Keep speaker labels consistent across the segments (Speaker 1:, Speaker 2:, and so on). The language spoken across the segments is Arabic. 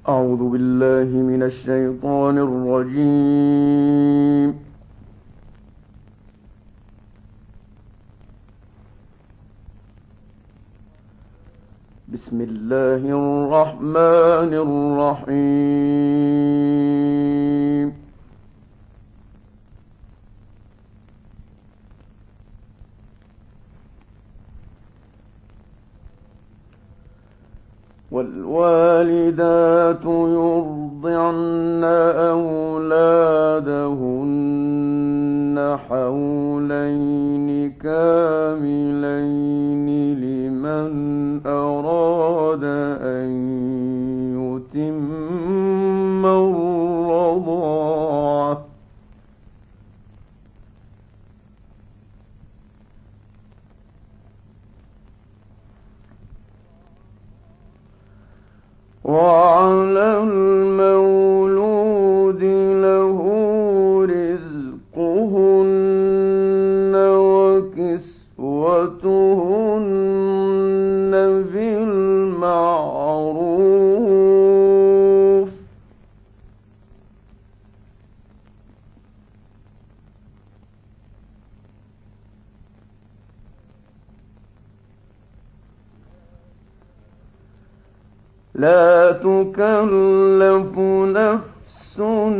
Speaker 1: أعوذ بالله من الشيطان الرجيم. بسم الله الرحمن الرحيم. والوالدات يرضعن أولادهن حولين كاملين لمن أراد أن يتم الرضاعة. وعلى المولود له رزقهن وكسوتهن بالمعروف. لا تكلف نفس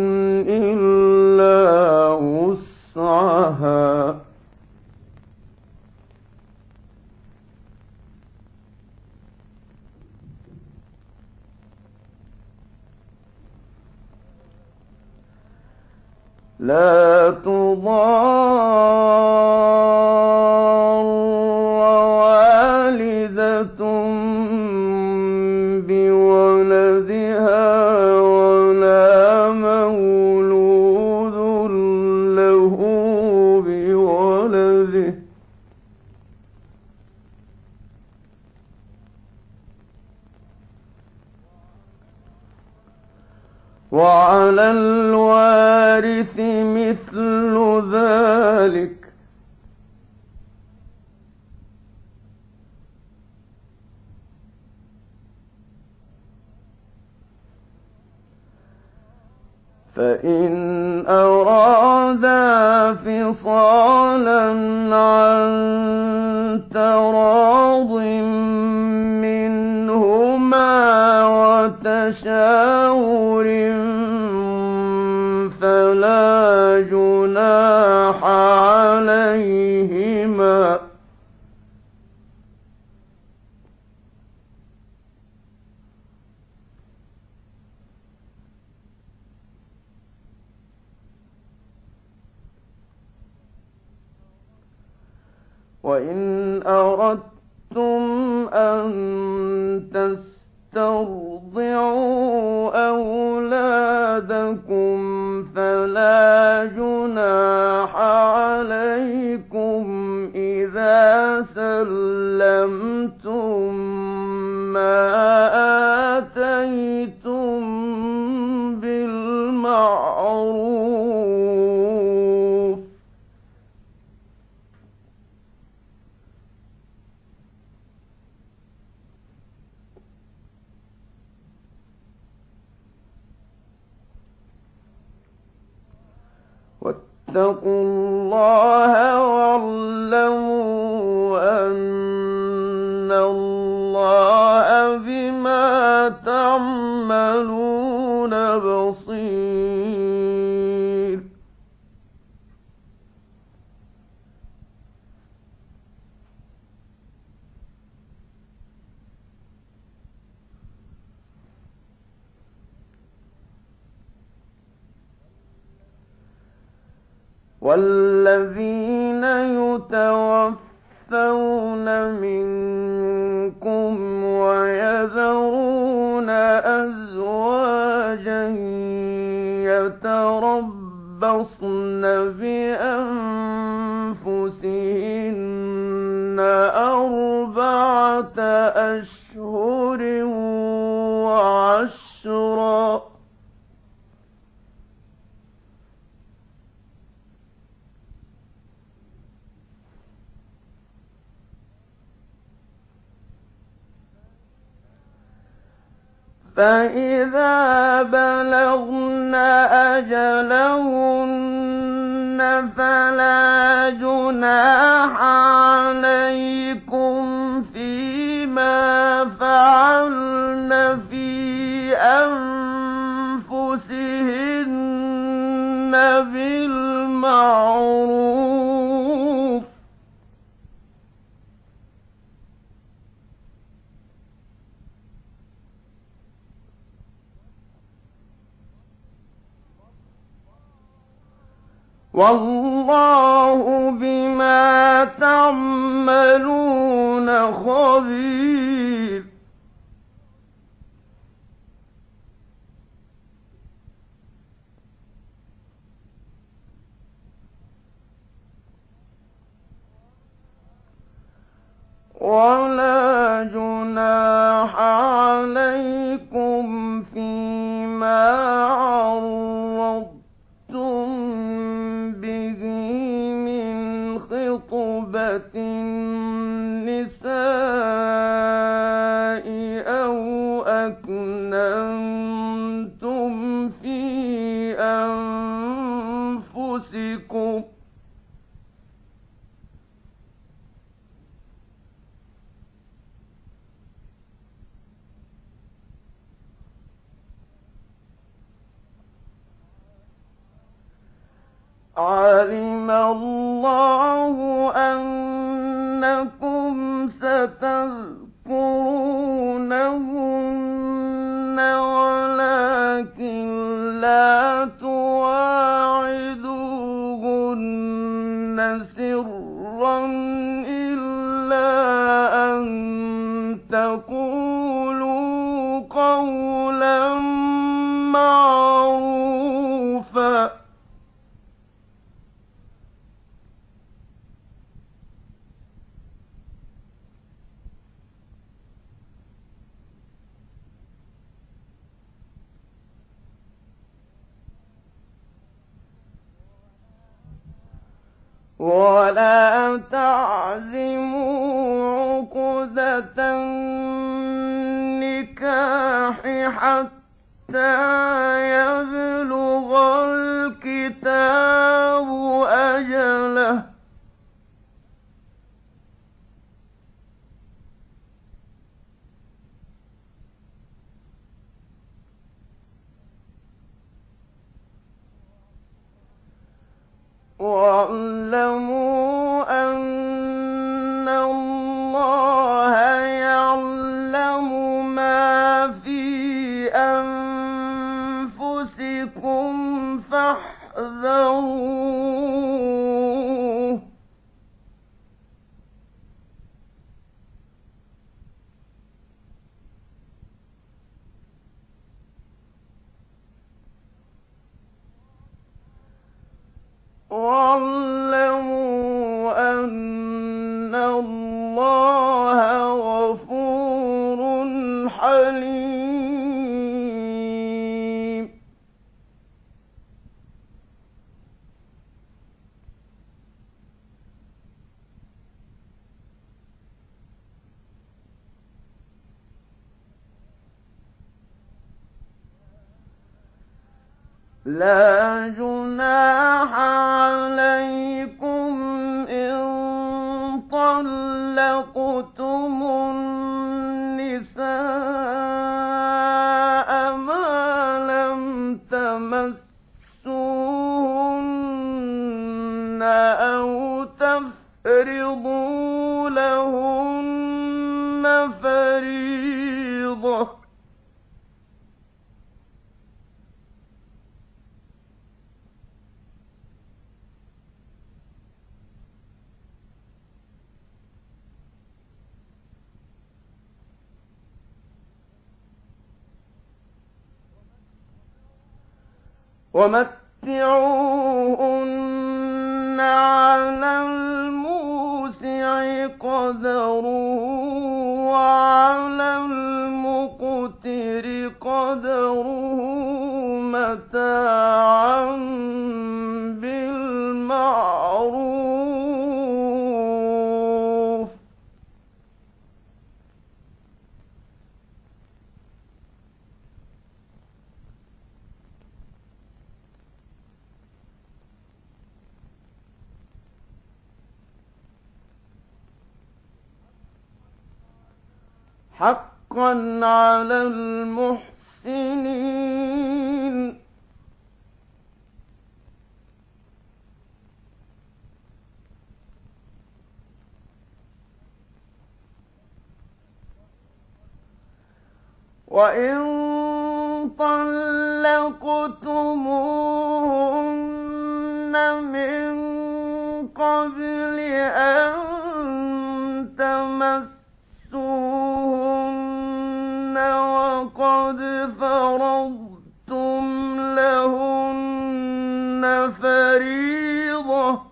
Speaker 1: إلا وسعها. لا تضار والدة بولدها ولا مولود له بولده. وعلى الوارث مثل ذلك. فإن أرادا فصالا عن تراض منهما وتشاور فلا جناح عليهما. وإن أردتم أن تسترضعوا أولادكم فلا جناح عليكم إذا سلمتم ما آتيتم بالمعروف. واتقوا الله واعلموا أن الله بما تعملون بصير. والذين يتوفون منكم ويذرون أزواجا يتربصن بأنفسهن أربعة أشهر وعشرا. فإذا بلغن أجلهن فلا جناح عليكم فيما فعلن في أنفسهن بالمعروف والله بما تعملون خبير ولا جناح عليكم فيما عرضتم به من خطبة النساء أو أكننتم في أنفسكم علم الله أنكم ستذكرونهن ولكن لا تواعدوهن سرا إلا أن تقولوا قولا معروفا ولا تعزموا عقدة النكاح حتى يبلغ الكتاب أجله واعلموا أن الله يعلم ما في أنفسكم فاحذروه واعلموا أن الله غفور حليم لا جناح عليكم إن طلقتم النساء ما لم تمسوهن أو تفرضوا لهن فريضة ومتعوهن على الموسع قدره وعلى المقتر قدره متاعا بالمعروف حقا على المحسنين. وإن طلقتموهن من قبل أن تمسوهن وقد فرضتم لهن فريضة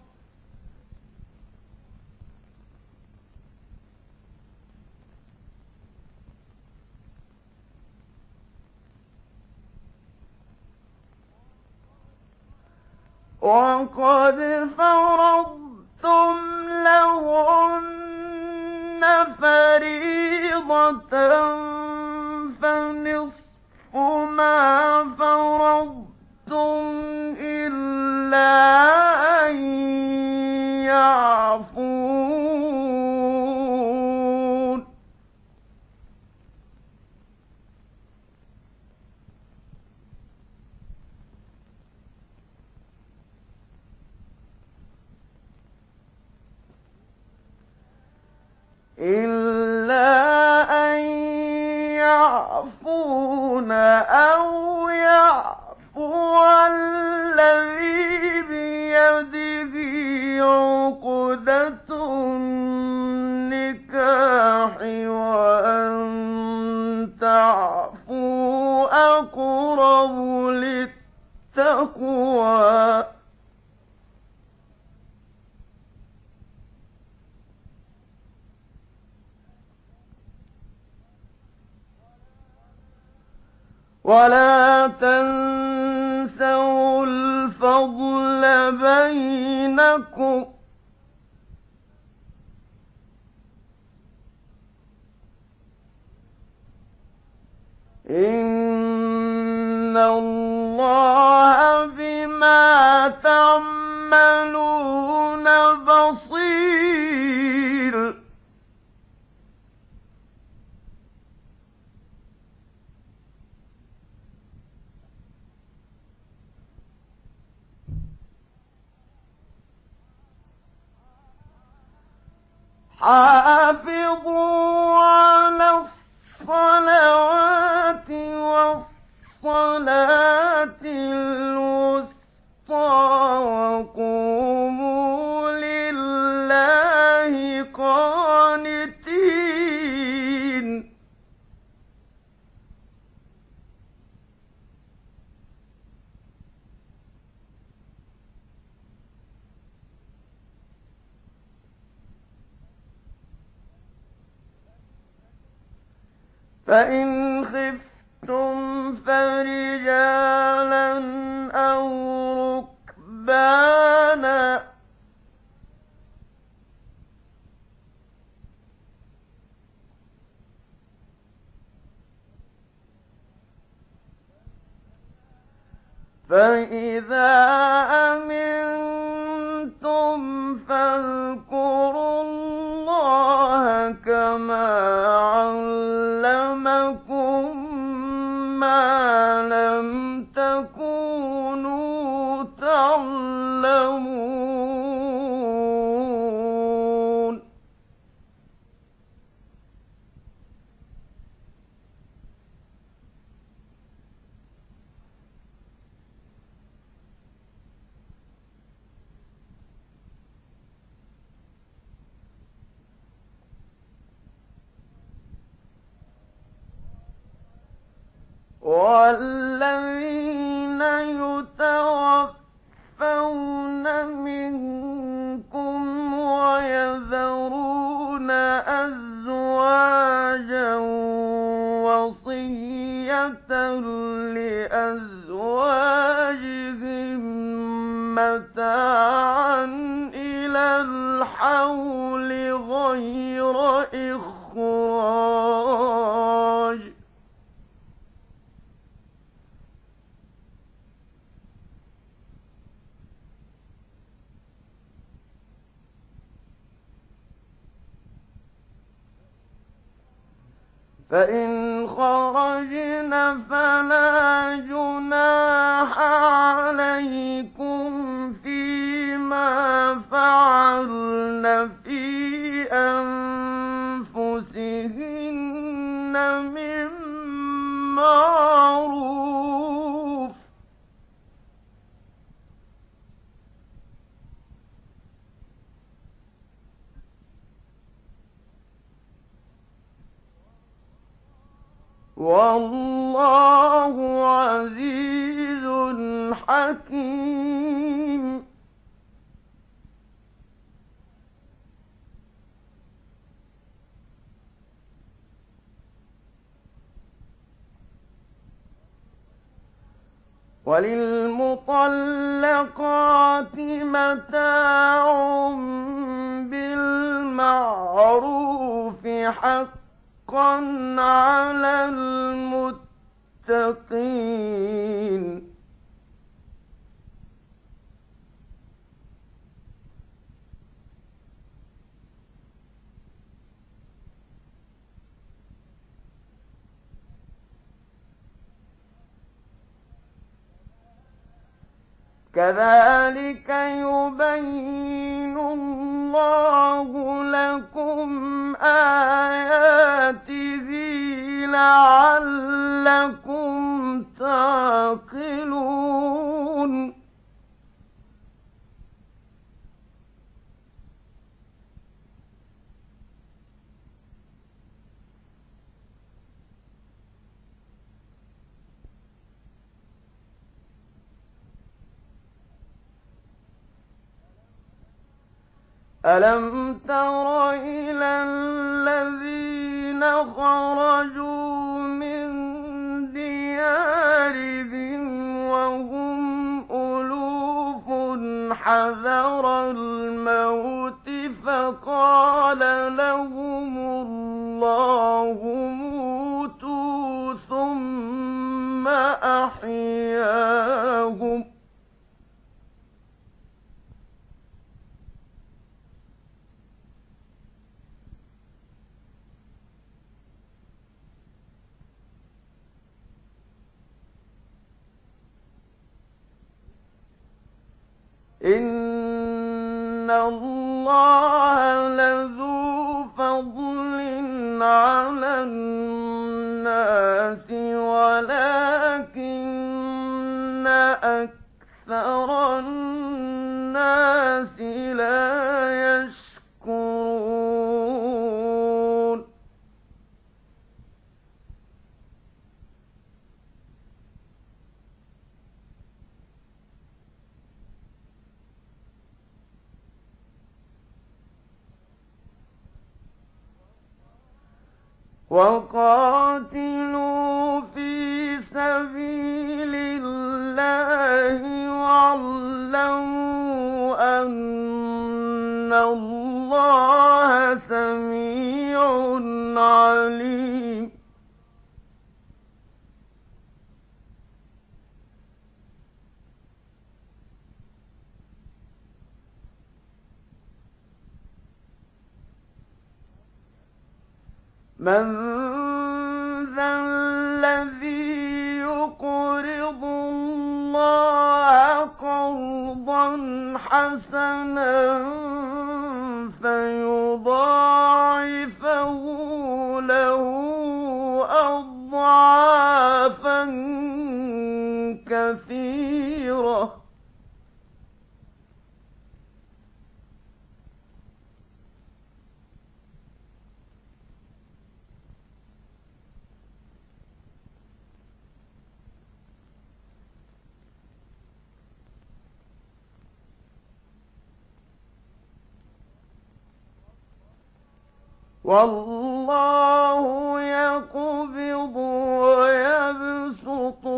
Speaker 1: فنصف ما فرضتم إلا أن يعفون أو يعفو الذي بيده عقدة النكاح وأن تعفوا أقرب للتقوى ولا تنسوا الفضل بينكم إن الله بما تعملون بصير حافظوا على الصلوات والصلاة الوسطى وقوموا لله قانتين فإن خفتم فرجالا أو ركبانا فإذا أمنتم فاذكروا الله كما علمكم ما لم تكونوا تعلمون والذين يتوفون منكم ويذرون أزواجا وصية لأزواجهم متاعا إلى الحول غير إخراج فإن خرجن فلا جناح عليكم فيما فعلن في أنفسهن من معروف والله عزيز حكيم. وللمطلقات متاع بالمعروف حقا على المتقين. كذلك يبين الله لكم آياته لعلكم تعقلون. ألم تر إلى الذين خرجوا من ديارهم وهم ألوف حذر الموت فقال لهم الله موتوا ثم أحياهم إن الله لذو فضل على الناس ولكن أكثر الناس لا يشكرون. وقاتلوا في سبيل الله واعلموا أن الله سميع عليم. من ذا الذي يقرض الله قرضا حسنا فيضاعفه له أضعافا كثيرة والله يقبض ويبسط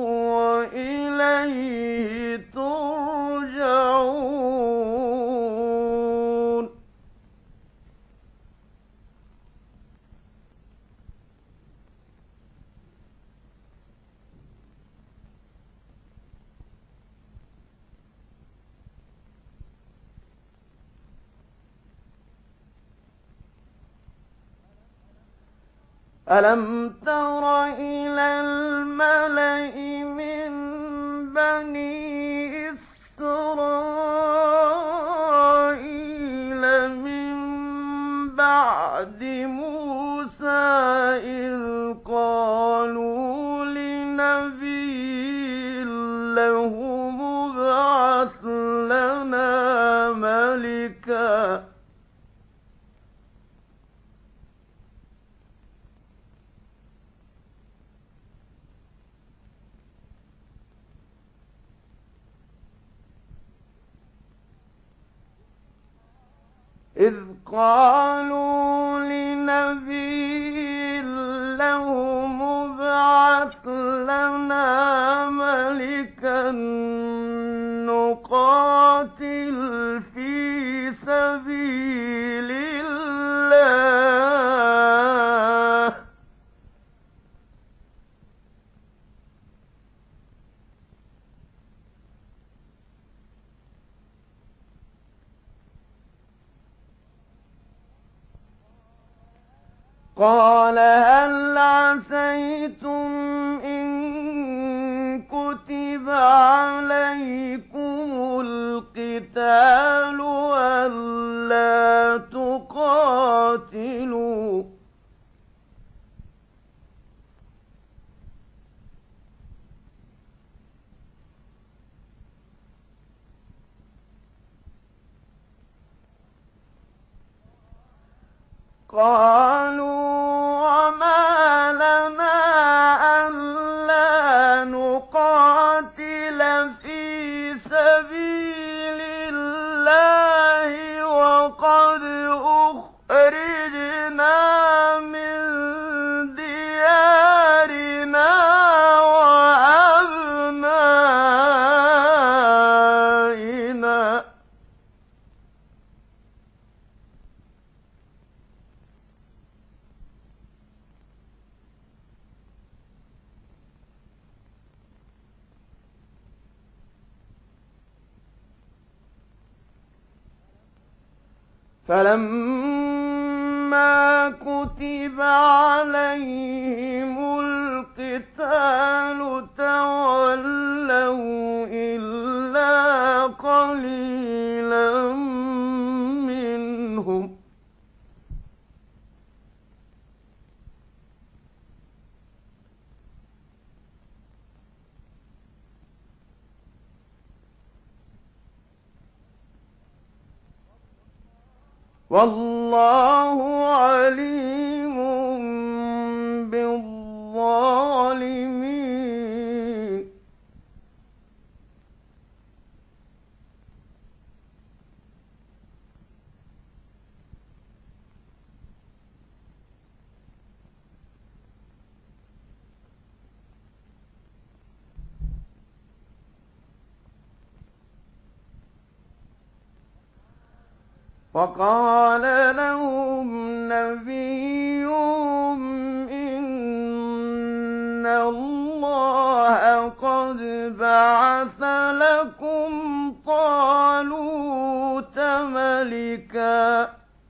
Speaker 1: وإليه ترجعون. أَلَمْ تَرَ إِلَى الْمَلَإِ مِن بَنِي إِسْرَائِيلَ مِن بَعْدِ مُوسَىٰ إِذْ قَالُوا لِنَبِيٍّ لَّهُ ابْعَثْ لَنَا مَلِكًا نُقَاتِلْ فِي سَبِيلِ اللَّهِ ۖ قَالَ هَلْ عَسَيْتُمْ إِن كُتِبَ عَلَيْكُمُ الْقِتَالُ أَلَّا تُقَاتِلُوا ۖ قَالُوا وَمَا لَنَا أَلَّا نُقَاتِلَ فِي سَبِيلِ اللَّهِ وَقَدْ أُخْرِجْنَا مِن دِيَارِنَا وَأَبْنَائِنَا ۖ فَلَمَّا كُتِبَ عَلَيْهِمُ الْقِتَالُ تَوَلَّوْا إِلَّا قَلِيلًا مِّنْهُمْ ۗ وَاللَّهُ عَلِيمٌ بِالظَّالِمِينَ وَقَالَ لَهُمْ نَبِيُّهُمْ إِنَّ اللَّهَ قَدْ بَعَثَ لَكُمْ طَالُوتَ مَلِكًا ۚ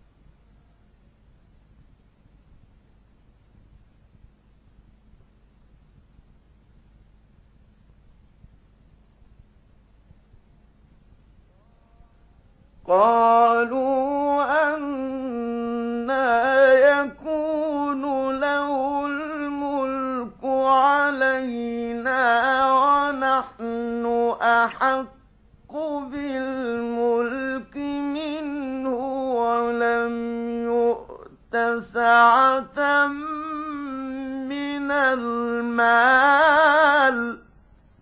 Speaker 1: قَالُوا أَنَّىٰ يَكُونُ لَهُ الْمُلْكُ عَلَيْنَا وَنَحْنُ أَحَقُّ بِالْمُلْكِ مِنْهُ وَلَمْ يُؤْتَ سَعَةً مِّنَ الْمَالِ ۚ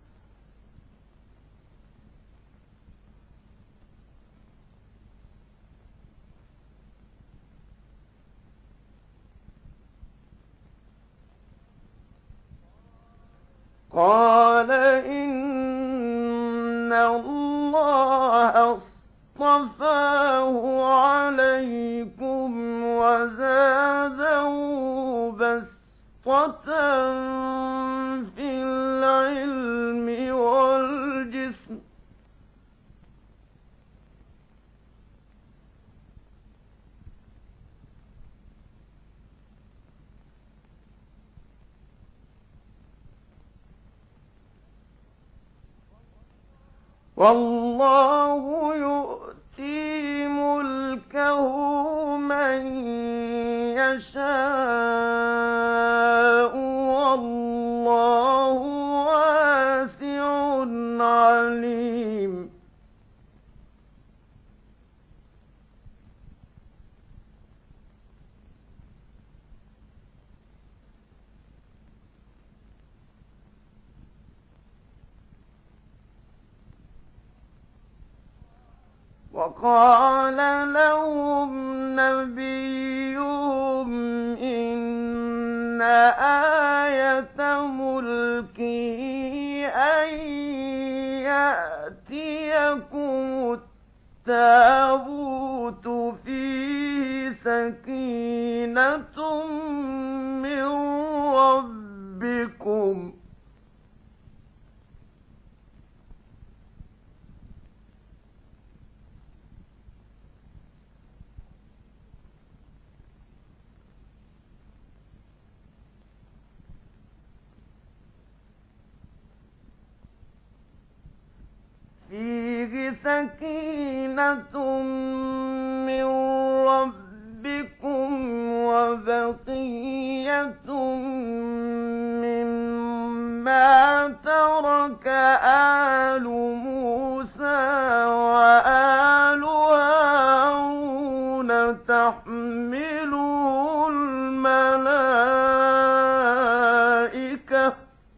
Speaker 1: قَالَ إِنَّ اللَّهَ اصْطَفَاهُ عَلَيْكُمْ وَزَادَهُ بَسْطَةً فِي الْعِلْمِ وَالْجِسْمِ ۖ والله يؤتي ملكه من يشاء والله واسع عليم. وقال لهم نبيهم إن آية ملكه أن يأتيكم التابوت فيه سكينة من ربكم فيه سكينة من ربكم وبقية مما ترك آل موسى وآل هارون تحمله الملائكة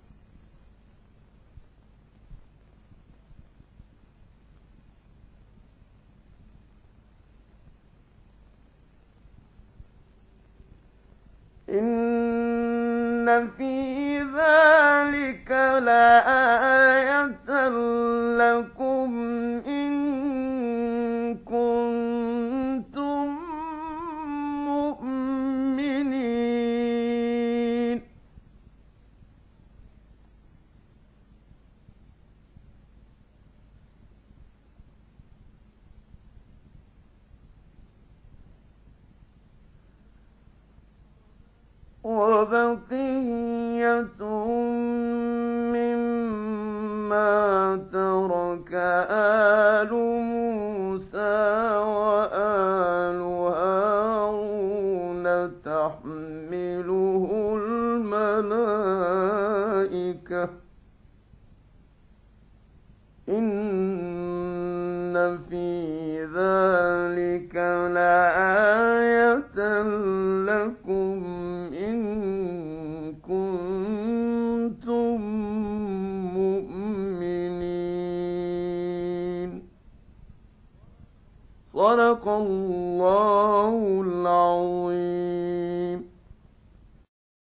Speaker 1: إن في ذلك لآية لكم إن كنتم مؤمنين وبقية مما ترك آل موسى وآل هارون تحمله الملائكة إن في ذلك لآية لكم إن كنتم مؤمنين. صدق الله العظيم.